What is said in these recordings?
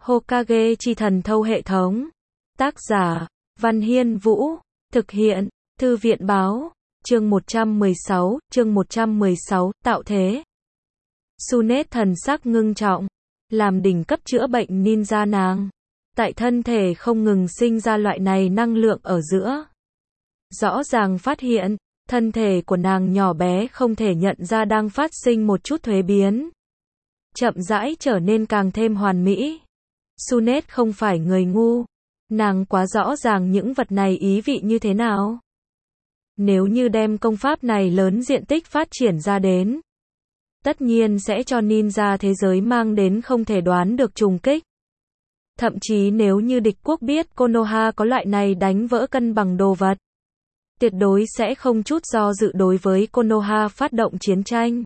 Hokage chi thần thâu hệ thống. Tác giả, Văn Hiên Vũ. Thực hiện, Thư viện báo. Chương 116, tạo thế. Tsunade thần sắc ngưng trọng. Làm đỉnh cấp chữa bệnh ninja nàng. Tại thân thể không ngừng sinh ra loại này năng lượng ở giữa. Rõ ràng phát hiện, thân thể của nàng nhỏ bé không thể nhận ra đang phát sinh một chút thuế biến. Chậm rãi trở nên càng thêm hoàn mỹ. Tsunade không phải người ngu. Nàng quá rõ ràng những vật này ý vị như thế nào. Nếu như đem công pháp này lớn diện tích phát triển ra đến, tất nhiên sẽ cho ninja thế giới mang đến không thể đoán được trùng kích. Thậm chí nếu như địch quốc biết Konoha có loại này đánh vỡ cân bằng đồ vật, tuyệt đối sẽ không chút do dự đối với Konoha phát động chiến tranh.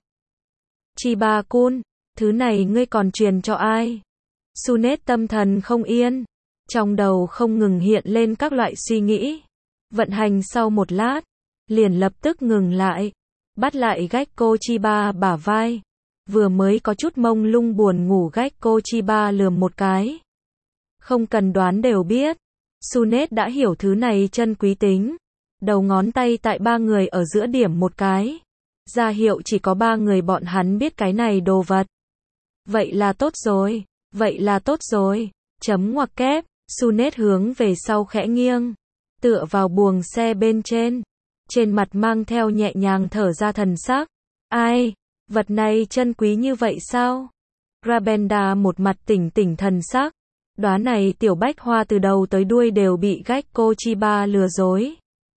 Chiba-kun, thứ này ngươi còn truyền cho ai? Tsunade tâm thần không yên, trong đầu không ngừng hiện lên các loại suy nghĩ. Vận hành sau một lát, liền lập tức ngừng lại, bắt lại Gekko Chiba bả vai. Vừa mới có chút mông lung buồn ngủ Gekko Chiba lườm một cái. Không cần đoán đều biết, Tsunade đã hiểu thứ này chân quý tính. Đầu ngón tay tại ba người ở giữa điểm một cái, ra hiệu chỉ có ba người bọn hắn biết cái này đồ vật. Vậy là tốt rồi, vậy là tốt rồi. Chấm ngoặc kép, Tsunade hướng về sau khẽ nghiêng, tựa vào buồng xe bên trên mặt mang theo nhẹ nhàng thở ra thần sắc. Ai, vật này chân quý như vậy sao? Rabenda một mặt tỉnh tỉnh thần sắc. Đóa này tiểu bách hoa từ đầu tới đuôi đều bị Gekko Chiba lừa dối.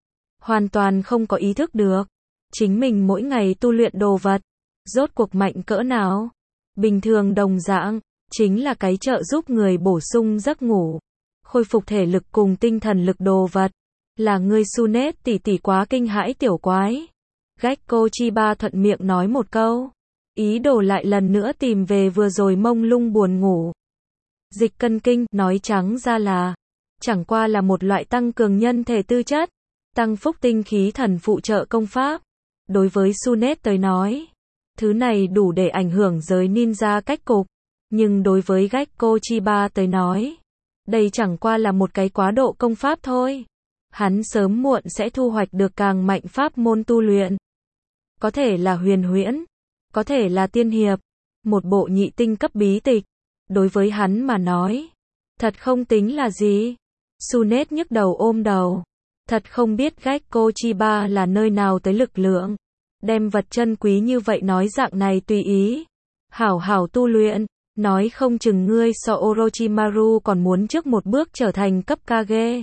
Hoàn toàn không có ý thức được. Chính mình mỗi ngày tu luyện đồ vật, rốt cuộc mạnh cỡ nào? Bình thường đồng dạng, chính là cái trợ giúp người bổ sung giấc ngủ, khôi phục thể lực cùng tinh thần lực đồ vật. Là ngươi Tsunade tỷ tỷ quá kinh hãi tiểu quái. Gekko Chiba thuận miệng nói một câu, ý đồ lại lần nữa tìm về vừa rồi mông lung buồn ngủ. Dịch cân kinh, nói trắng ra là, chẳng qua là một loại tăng cường nhân thể tư chất, tăng phúc tinh khí thần phụ trợ công pháp. Đối với Tsunade tới nói, thứ này đủ để ảnh hưởng giới ninja cách cục. Nhưng đối với Gekko Chiba tới nói, đây chẳng qua là một cái quá độ công pháp thôi. Hắn sớm muộn sẽ thu hoạch được càng mạnh pháp môn tu luyện. Có thể là huyền huyễn, có thể là tiên hiệp, một bộ nhị tinh cấp bí tịch. Đối với hắn mà nói, thật không tính là gì. Tsunade nhức đầu ôm đầu. Thật không biết Gekko Chiba là nơi nào tới lực lượng. Đem vật chân quý như vậy nói dạng này tùy ý. Hảo hảo tu luyện, nói không chừng ngươi so Orochimaru còn muốn trước một bước trở thành cấp Kage.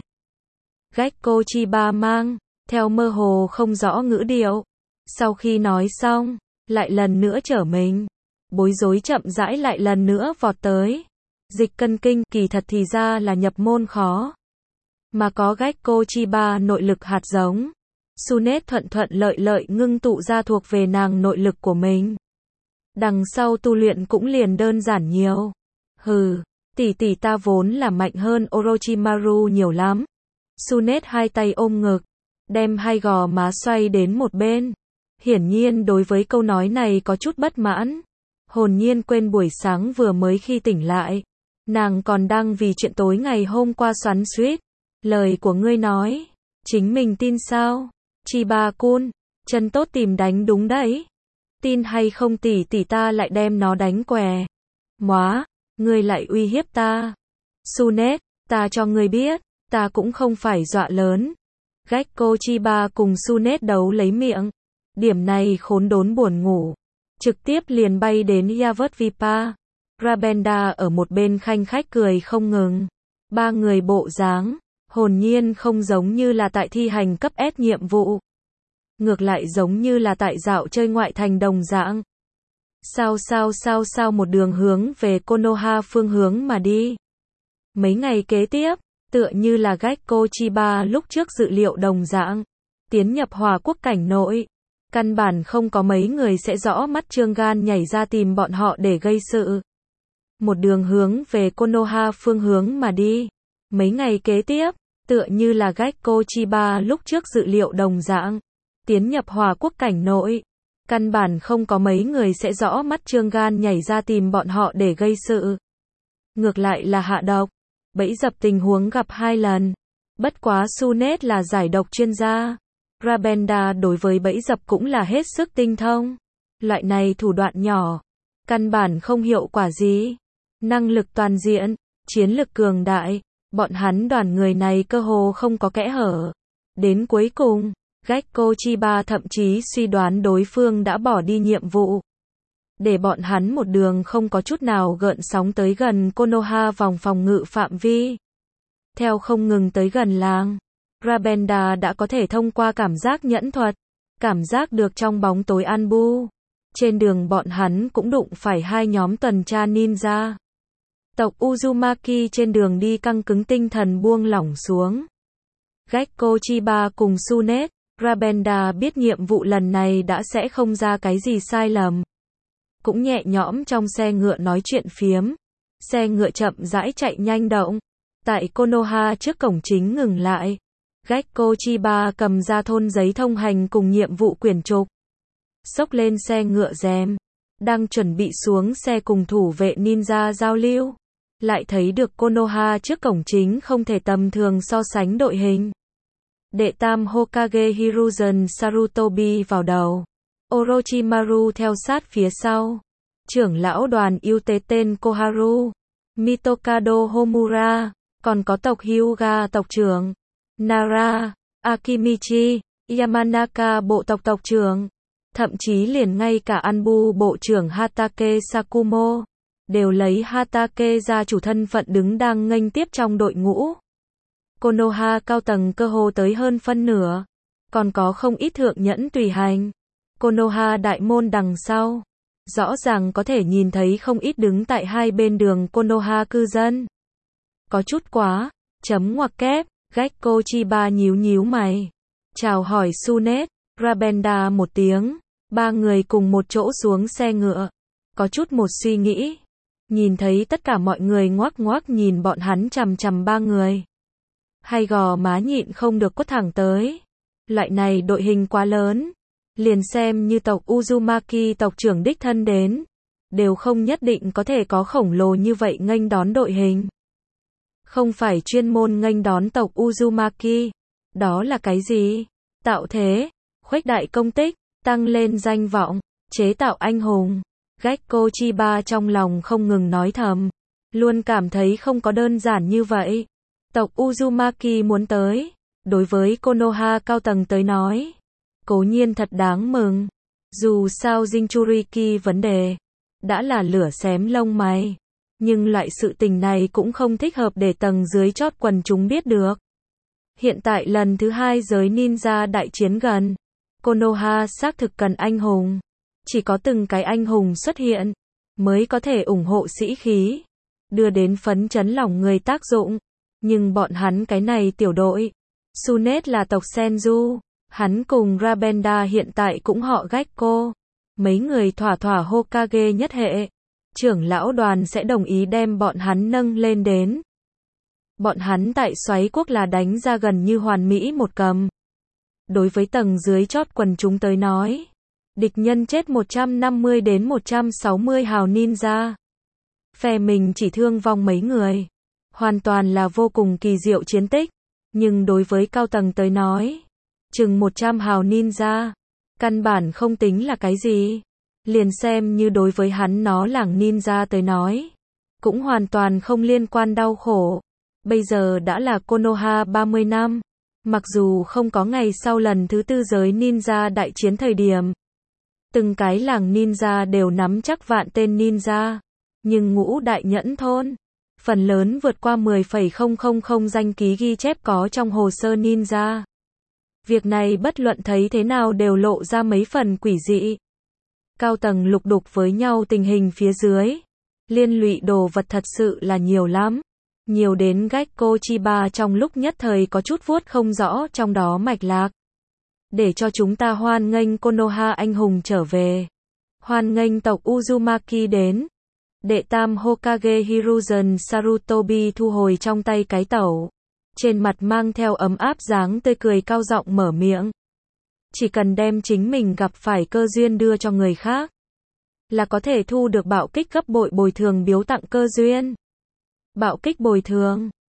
Gekko Chiba mang theo mơ hồ không rõ ngữ điệu. Sau khi nói xong, lại lần nữa trở mình. Bối rối chậm rãi lại lần nữa vọt tới. Dịch cân kinh kỳ thật thì ra là nhập môn khó. Mà có Gekko Chiba nội lực hạt giống. Tsunade thuận thuận lợi lợi ngưng tụ ra thuộc về nàng nội lực của mình. Đằng sau tu luyện cũng liền đơn giản nhiều. Hừ, tỷ tỷ ta vốn là mạnh hơn Orochimaru nhiều lắm. Tsunade hai tay ôm ngực, đem hai gò má xoay đến một bên. Hiển nhiên đối với câu nói này có chút bất mãn. Hồn nhiên quên buổi sáng vừa mới khi tỉnh lại, nàng còn đang vì chuyện tối ngày hôm qua xoắn xuýt. Lời của ngươi nói, chính mình tin sao? Chiba-kun, chân tốt tìm đánh đúng đấy. Tin hay không tỷ tỷ ta lại đem nó đánh què. Móa, ngươi lại uy hiếp ta. Tsunade, ta cho ngươi biết, ta cũng không phải dọa lớn. Gekko Chiba cùng Tsunade đấu lấy miệng. Điểm này khốn đốn buồn ngủ, trực tiếp liền bay đến Yavut-Vipa. Rabenda ở một bên khanh khách cười không ngừng. Ba người bộ dáng, hồn nhiên không giống như là tại thi hành cấp S nhiệm vụ. Ngược lại giống như là tại dạo chơi ngoại thành đồng dạng. Sao một đường hướng về Konoha phương hướng mà đi. Mấy ngày kế tiếp, tựa như là Gekko Chiba lúc trước dự liệu đồng dạng. Tiến nhập Hòa quốc cảnh nội. Căn bản không có mấy người sẽ rõ mắt trương gan nhảy ra tìm bọn họ để gây sự. Một đường hướng về Konoha phương hướng mà đi. Mấy ngày kế tiếp, tựa như là Gekko Chiba lúc trước dự liệu đồng dạng. Tiến nhập Hòa quốc cảnh nội. Căn bản không có mấy người sẽ rõ mắt trương gan nhảy ra tìm bọn họ để gây sự. ngược lại là hạ độc. Bẫy dập tình huống gặp 2 lần. Bất quá Sunet là giải độc chuyên gia. Rabenda đối với bẫy dập cũng là hết sức tinh thông. Loại này thủ đoạn nhỏ, căn bản không hiệu quả gì. Năng lực toàn diện, chiến lực cường đại, bọn hắn đoàn người này cơ hồ không có kẽ hở. Đến cuối cùng, Gekko Chiba thậm chí suy đoán đối phương đã bỏ đi nhiệm vụ. Để bọn hắn một đường không có chút nào gợn sóng tới gần Konoha vòng phòng ngự phạm vi. Theo không ngừng tới gần làng, Rabenda đã có thể thông qua cảm giác nhẫn thuật, cảm giác được trong bóng tối Anbu. Trên đường bọn hắn cũng đụng phải 2 nhóm tuần tra ninja. Tộc Uzumaki trên đường đi căng cứng tinh thần buông lỏng xuống. Gekko Chiba cùng Sunet, Rabenda biết nhiệm vụ lần này đã sẽ không ra cái gì sai lầm. Cũng nhẹ nhõm trong xe ngựa nói chuyện phiếm. Xe ngựa chậm rãi chạy nhanh động. Tại Konoha trước cổng chính ngừng lại. Gekko Chiba cầm ra thôn giấy thông hành cùng nhiệm vụ quyển trục. Xốc lên xe ngựa rèm. Đang chuẩn bị xuống xe cùng thủ vệ ninja giao lưu. Lại thấy được Konoha trước cổng chính không thể tầm thường so sánh đội hình. Đệ tam Hokage Hiruzen Sarutobi vào đầu. Orochimaru theo sát phía sau. Trưởng lão đoàn Uten Koharu. Mitokado Homura. Còn có tộc Hyuga tộc trưởng. Nara, Akimichi, Yamanaka bộ tộc trưởng. Thậm chí liền ngay cả Anbu bộ trưởng Hatake Sakumo. Đều lấy Hatake ra chủ thân phận đứng đang nghênh tiếp trong đội ngũ. Konoha cao tầng cơ hồ tới hơn phân nửa. Còn có không ít thượng nhẫn tùy hành. Konoha đại môn đằng sau. Rõ ràng có thể nhìn thấy không ít đứng tại 2 bên đường Konoha cư dân. Có chút quá, chấm ngoặc kép, Gekko Chiba nhíu mày. Chào hỏi Sunet, Rabenda một tiếng. 3 người cùng một chỗ xuống xe ngựa. Có chút một suy nghĩ. Nhìn thấy tất cả mọi người ngoác nhìn bọn hắn chằm chằm 3 người. Hay gò má nhịn không được quất thẳng tới. Loại này đội hình quá lớn. Liền xem như tộc Uzumaki tộc trưởng đích thân đến. Đều không nhất định có thể có khổng lồ như vậy nghênh đón đội hình. Không phải chuyên môn nghênh đón tộc Uzumaki. Đó là cái gì? Tạo thế, khuếch đại công tích, tăng lên danh vọng, chế tạo anh hùng. Gekko Chiba trong lòng không ngừng nói thầm. Luôn cảm thấy không có đơn giản như vậy. Tộc Uzumaki muốn tới. Đối với Konoha cao tầng tới nói. Cố nhiên thật đáng mừng. Dù sao Jinchuriki vấn đề. Đã là lửa xém lông mày. Nhưng loại sự tình này cũng không thích hợp để tầng dưới chót quần chúng biết được. Hiện tại lần thứ 2 giới ninja đại chiến gần. Konoha xác thực cần anh hùng. Chỉ có từng cái anh hùng xuất hiện. Mới có thể ủng hộ sĩ khí. Đưa đến phấn chấn lòng người tác dụng. Nhưng bọn hắn cái này tiểu đội. Sunet là tộc Senju. Hắn cùng Rabenda hiện tại cũng họ Gekko. Mấy người thỏa Hokage nhất hệ. Trưởng lão đoàn sẽ đồng ý đem bọn hắn nâng lên đến. Bọn hắn tại xoáy quốc là đánh ra gần như hoàn mỹ một cầm. Đối với tầng dưới chót quần chúng tới nói. Địch nhân chết 150 đến 160 hào ninja. Phe mình chỉ thương vong mấy người. Hoàn toàn là vô cùng kỳ diệu chiến tích. Nhưng đối với cao tầng tới nói. Chừng 100 hào ninja. Căn bản không tính là cái gì. Liền xem như đối với hắn nó làng ninja tới nói. Cũng hoàn toàn không liên quan đau khổ. Bây giờ đã là Konoha 30 năm. Mặc dù không có ngày sau lần thứ 4 giới ninja đại chiến thời điểm. Từng cái làng ninja đều nắm chắc vạn tên ninja. Nhưng ngũ đại nhẫn thôn. Phần lớn vượt qua 10,000 danh ký ghi chép có trong hồ sơ ninja. Việc này bất luận thấy thế nào đều lộ ra mấy phần quỷ dị. Cao tầng lục đục với nhau tình hình phía dưới. Liên lụy đồ vật thật sự là nhiều lắm. Nhiều đến Gekko Chiba trong lúc nhất thời có chút vuốt không rõ trong đó mạch lạc. Để cho chúng ta hoan nghênh Konoha anh hùng trở về. Hoan nghênh tộc Uzumaki đến. Đệ tam Hokage Hiruzen Sarutobi thu hồi trong tay cái tẩu. Trên mặt mang theo ấm áp dáng tươi cười cao giọng mở miệng. Chỉ cần đem chính mình gặp phải cơ duyên đưa cho người khác. Là có thể thu được bạo kích gấp bội bồi thường biếu tặng cơ duyên. Bạo kích bồi thường.